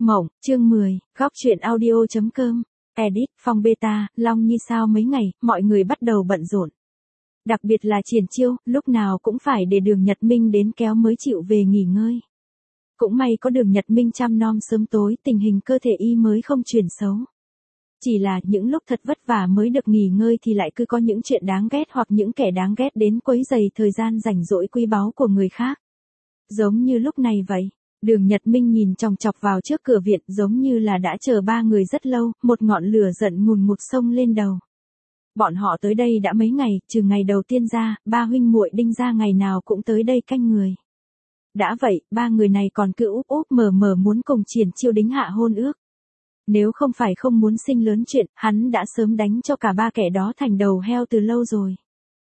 Mộng, chương 10, góc truyện audio.com, edit, Phong Beta, Long Nhi sao mấy ngày, mọi người bắt đầu bận rộn. Đặc biệt là Triển Chiêu, lúc nào cũng phải để Đường Nhật Minh đến kéo mới chịu về nghỉ ngơi. Cũng may có Đường Nhật Minh chăm nom sớm tối, tình hình cơ thể y mới không chuyển xấu. Chỉ là những lúc thật vất vả mới được nghỉ ngơi thì lại cứ có những chuyện đáng ghét hoặc những kẻ đáng ghét đến quấy rầy thời gian rảnh rỗi quý báu của người khác. Giống như lúc này vậy. Đường Nhật Minh nhìn chòng chọc vào trước cửa viện giống như là đã chờ ba người rất lâu, một ngọn lửa giận ngùn ngụt xông lên đầu. Bọn họ tới đây đã mấy ngày, trừ ngày đầu tiên ra, ba huynh muội Đinh gia ngày nào cũng tới đây canh người. Đã vậy, ba người này còn cứ úp úp mở mở muốn cùng Triển Chiêu đính hạ hôn ước. Nếu không phải không muốn sinh lớn chuyện, hắn đã sớm đánh cho cả ba kẻ đó thành đầu heo từ lâu rồi.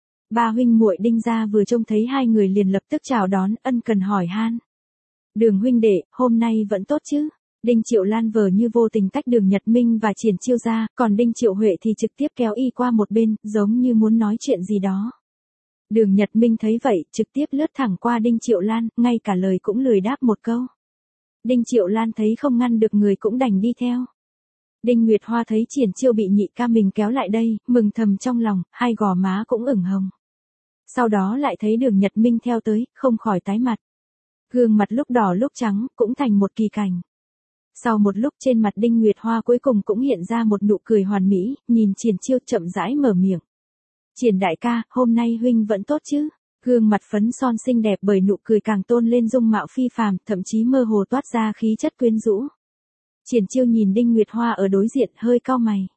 Ba huynh muội Đinh gia vừa trông thấy hai người liền lập tức chào đón, ân cần hỏi han. Đường huynh đệ, hôm nay vẫn tốt chứ? Đinh Triệu Lan vờ như vô tình tách Đường Nhật Minh và Triển Chiêu ra, còn Đinh Triệu Huệ thì trực tiếp kéo y qua một bên, giống như muốn nói chuyện gì đó. Đường Nhật Minh thấy vậy, trực tiếp lướt thẳng qua Đinh Triệu Lan, ngay cả lời cũng lười đáp một câu. Đinh Triệu Lan thấy không ngăn được người cũng đành đi theo. Đinh Nguyệt Hoa thấy Triển Chiêu bị nhị ca mình kéo lại đây, mừng thầm trong lòng, hai gò má cũng ửng hồng. Sau đó lại thấy Đường Nhật Minh theo tới, không khỏi tái mặt. Gương mặt lúc đỏ lúc trắng, cũng thành một kỳ cảnh. Sau một lúc trên mặt Đinh Nguyệt Hoa cuối cùng cũng hiện ra một nụ cười hoàn mỹ, nhìn Triển Chiêu chậm rãi mở miệng. Triển đại ca, hôm nay huynh vẫn tốt chứ? Gương mặt phấn son xinh đẹp bởi nụ cười càng tôn lên dung mạo phi phàm, thậm chí mơ hồ toát ra khí chất quyến rũ. Triển Chiêu nhìn Đinh Nguyệt Hoa ở đối diện hơi cau mày.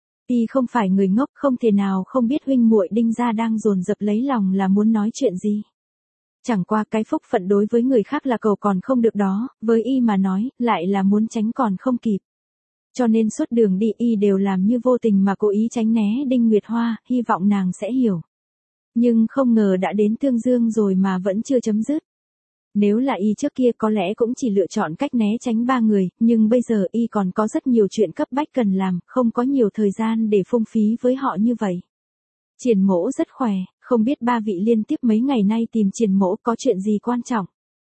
Y không phải người ngốc, không thể nào không biết huynh muội Đinh gia đang dồn dập lấy lòng là muốn nói chuyện gì. Chẳng qua cái phúc phận đối với người khác là cầu còn không được đó, với y mà nói, lại là muốn tránh còn không kịp. Cho nên suốt đường đi y đều làm như vô tình mà cố ý tránh né Đinh Nguyệt Hoa, hy vọng nàng sẽ hiểu. Nhưng không ngờ đã đến Tương Dương rồi mà vẫn chưa chấm dứt. Nếu là y trước kia có lẽ cũng chỉ lựa chọn cách né tránh ba người, nhưng bây giờ y còn có rất nhiều chuyện cấp bách cần làm, không có nhiều thời gian để phung phí với họ như vậy. Triển Mỗ rất khỏe, không biết ba vị liên tiếp mấy ngày nay tìm Triển Mỗ có chuyện gì quan trọng.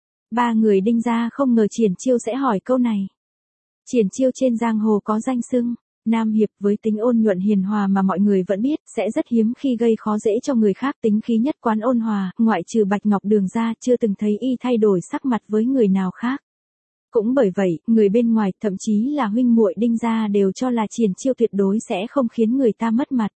Ba người Đinh gia không ngờ Triển Chiêu sẽ hỏi câu này. Triển Chiêu trên giang hồ có danh xưng, nam hiệp với tính ôn nhuận hiền hòa mà mọi người vẫn biết, sẽ rất hiếm khi gây khó dễ cho người khác, tính khí nhất quán ôn hòa, ngoại trừ Bạch Ngọc Đường ra chưa từng thấy y thay đổi sắc mặt với người nào khác. Cũng bởi vậy, người bên ngoài, thậm chí là huynh muội Đinh gia đều cho là Triển Chiêu tuyệt đối sẽ không khiến người ta mất mặt.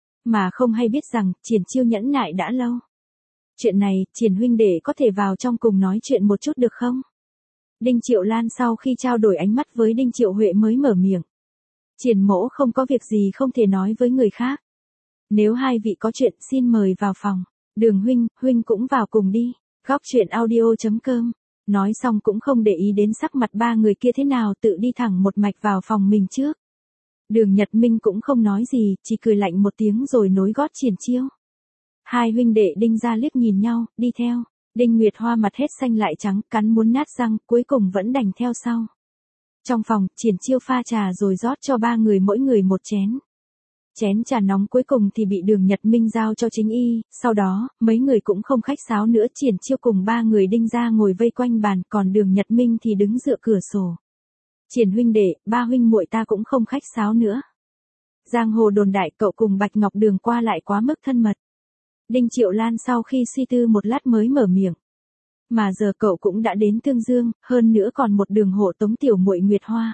Mà không hay biết rằng, Triển Chiêu nhẫn nại đã lâu. Chuyện này, Triển huynh đệ có thể vào trong cùng nói chuyện một chút được không? Đinh Triệu Lan sau khi trao đổi ánh mắt với Đinh Triệu Huệ mới mở miệng. Triển Mỗ không có việc gì không thể nói với người khác. Nếu hai vị có chuyện xin mời vào phòng. Đường huynh cũng vào cùng đi. Góc truyện audio.com. Nói xong cũng không để ý đến sắc mặt ba người kia thế nào, tự đi thẳng một mạch vào phòng mình trước. Đường Nhật Minh cũng không nói gì, chỉ cười lạnh một tiếng rồi nối gót Triển Chiêu. Hai huynh đệ Đinh gia liếc nhìn nhau, đi theo. Đinh Nguyệt Hoa mặt hết xanh lại trắng, cắn muốn nát răng, cuối cùng vẫn đành theo sau. Trong phòng, Triển Chiêu pha trà rồi rót cho ba người mỗi người một chén. Chén trà nóng cuối cùng thì bị Đường Nhật Minh giao cho chính y, sau đó, mấy người cũng không khách sáo nữa, Triển Chiêu cùng ba người Đinh gia ngồi vây quanh bàn, còn Đường Nhật Minh thì đứng dựa cửa sổ. Triển huynh đệ, ba huynh muội ta cũng không khách sáo nữa. Giang hồ đồn đại cậu cùng Bạch Ngọc Đường qua lại quá mức thân mật. Đinh Triệu Lan sau khi suy tư một lát mới mở miệng. Mà giờ cậu cũng đã đến Tương Dương, hơn nữa còn một đường hộ tống tiểu muội Nguyệt Hoa.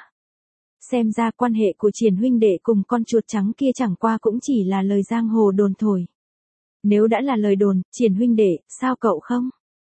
Xem ra quan hệ của Triển huynh đệ cùng con chuột trắng kia chẳng qua cũng chỉ là lời giang hồ đồn thổi. Nếu đã là lời đồn, Triển huynh đệ, sao cậu không?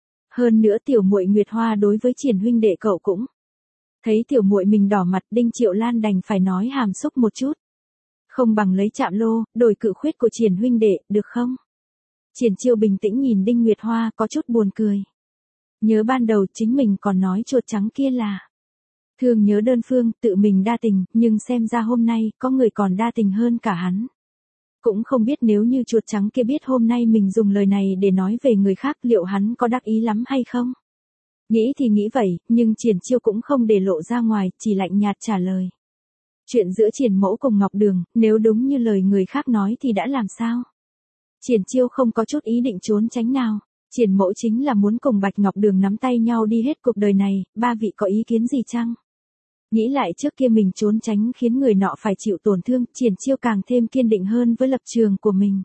Hơn nữa tiểu muội Nguyệt Hoa đối với Triển huynh đệ cậu cũng. Thấy tiểu muội mình đỏ mặt, Đinh Triệu Lan đành phải nói hàm xúc một chút. Không bằng lấy chạm lô, đổi cự khuyết của Triển huynh đệ, được không? Triển Chiêu bình tĩnh nhìn Đinh Nguyệt Hoa có chút buồn cười. Nhớ ban đầu chính mình còn nói chuột trắng kia là thương nhớ đơn phương, tự mình đa tình, nhưng xem ra hôm nay có người còn đa tình hơn cả hắn. Cũng không biết nếu như chuột trắng kia biết hôm nay mình dùng lời này để nói về người khác liệu hắn có đắc ý lắm hay không? Nghĩ thì nghĩ vậy, nhưng Triển Chiêu cũng không để lộ ra ngoài, chỉ lạnh nhạt trả lời. Chuyện giữa Triển Mỗ cùng Ngọc Đường, nếu đúng như lời người khác nói thì đã làm sao? Triển Chiêu không có chút ý định trốn tránh nào. Triển Mỗ chính là muốn cùng Bạch Ngọc Đường nắm tay nhau đi hết cuộc đời này, ba vị có ý kiến gì chăng? Nghĩ lại trước kia mình trốn tránh khiến người nọ phải chịu tổn thương, Triển Chiêu càng thêm kiên định hơn với lập trường của mình.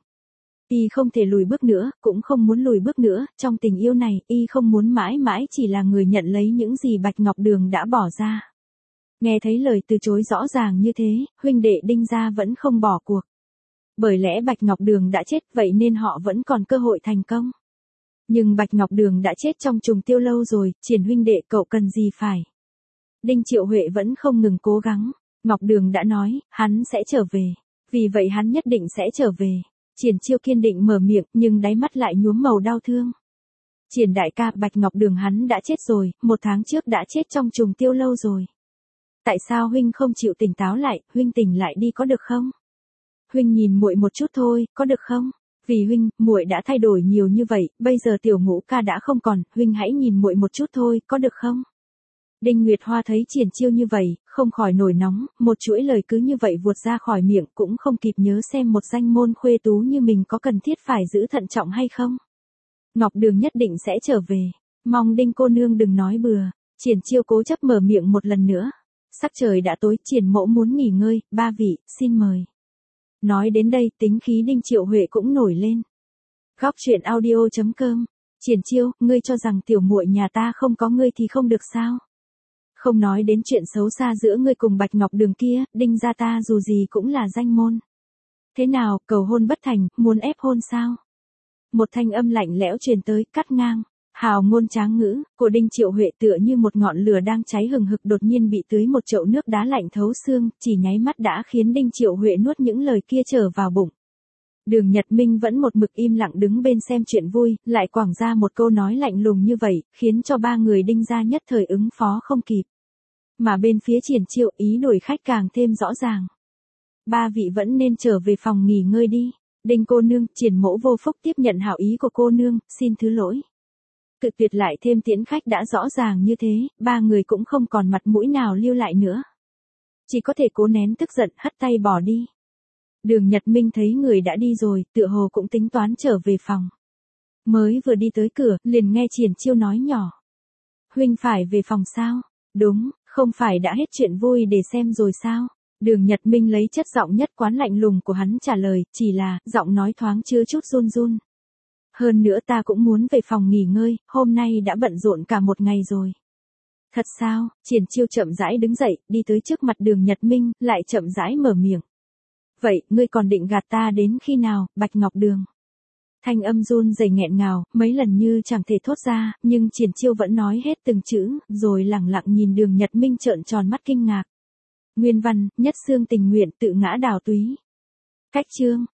Y không thể lùi bước nữa, cũng không muốn lùi bước nữa, trong tình yêu này, Y không muốn mãi mãi chỉ là người nhận lấy những gì Bạch Ngọc Đường đã bỏ ra. Nghe thấy lời từ chối rõ ràng như thế, huynh đệ Đinh gia vẫn không bỏ cuộc. Bởi lẽ Bạch Ngọc Đường đã chết, vậy nên họ vẫn còn cơ hội thành công. Nhưng Bạch Ngọc Đường đã chết trong trùng tiêu lâu rồi, Triển huynh đệ cậu cần gì phải. Đinh Triệu Huệ vẫn không ngừng cố gắng. Ngọc Đường đã nói, hắn sẽ trở về. Vì vậy hắn nhất định sẽ trở về. Triển Chiêu kiên định mở miệng, nhưng đáy mắt lại nhuốm màu đau thương. Triển đại ca, Bạch Ngọc Đường hắn đã chết rồi, 1 tháng trước đã chết trong trùng tiêu lâu rồi. Tại sao huynh không chịu tỉnh táo lại, huynh tỉnh lại đi có được không? Huynh nhìn muội một chút thôi, có được không? Vì huynh, muội đã thay đổi nhiều như vậy, bây giờ Tiểu Ngũ ca đã không còn, huynh hãy nhìn muội một chút thôi, có được không? Đinh Nguyệt Hoa thấy Triển Chiêu như vậy, không khỏi nổi nóng, một chuỗi lời cứ như vậy vuột ra khỏi miệng, cũng không kịp nhớ xem một danh môn khuê tú như mình có cần thiết phải giữ thận trọng hay không. Ngọc Đường nhất định sẽ trở về, mong Đinh cô nương đừng nói bừa. Triển Chiêu cố chấp mở miệng một lần nữa. Sắc trời đã tối, Triển mẫu muốn nghỉ ngơi, ba vị, xin mời. Nói đến đây, tính khí Đinh Triệu Huệ cũng nổi lên. Góc truyện audio.com. Triển Chiêu, ngươi cho rằng tiểu muội nhà ta không có ngươi thì không được sao? Không nói đến chuyện xấu xa giữa ngươi cùng Bạch Ngọc Đường kia, Đinh gia ta dù gì cũng là danh môn. Thế nào, cầu hôn bất thành, muốn ép hôn sao? Một thanh âm lạnh lẽo truyền tới, cắt ngang. Hào ngôn tráng ngữ của Đinh Triệu Huệ tựa như một ngọn lửa đang cháy hừng hực đột nhiên bị tưới một chậu nước đá lạnh thấu xương, chỉ nháy mắt đã khiến Đinh Triệu Huệ nuốt những lời kia trở vào bụng. Đường Nhật Minh vẫn một mực im lặng đứng bên xem chuyện vui, lại quảng ra một câu nói lạnh lùng như vậy, khiến cho ba người Đinh gia nhất thời ứng phó không kịp. Mà bên phía Triển Chiêu ý đuổi khách càng thêm rõ ràng. Ba vị vẫn nên trở về phòng nghỉ ngơi đi. Đinh cô nương, Triển mẫu vô phúc tiếp nhận hảo ý của cô nương, xin thứ lỗi. Cự tuyệt lại thêm tiễn khách đã rõ ràng như thế, ba người cũng không còn mặt mũi nào lưu lại nữa. Chỉ có thể cố nén tức giận hất tay bỏ đi. Đường Nhật Minh thấy người đã đi rồi, tựa hồ cũng tính toán trở về phòng. Mới vừa đi tới cửa, liền nghe Triển Chiêu nói nhỏ. Huynh phải về phòng sao? Đúng, không phải đã hết chuyện vui để xem rồi sao? Đường Nhật Minh lấy chất giọng nhất quán lạnh lùng của hắn trả lời, chỉ là, giọng nói thoáng chứa chút run run. Hơn nữa ta cũng muốn về phòng nghỉ ngơi, hôm nay đã bận rộn cả một ngày rồi. Thật sao? Triển Chiêu chậm rãi đứng dậy, đi tới trước mặt Đường Nhật Minh, lại chậm rãi mở miệng. Vậy, ngươi còn định gạt ta đến khi nào, Bạch Ngọc Đường? Thanh âm run rẩy nghẹn ngào, mấy lần như chẳng thể thốt ra, nhưng Triển Chiêu vẫn nói hết từng chữ, rồi lẳng lặng nhìn Đường Nhật Minh trợn tròn mắt kinh ngạc. Nguyên văn, Nhất Xương tình nguyện tự ngã đào túy. Cách chương.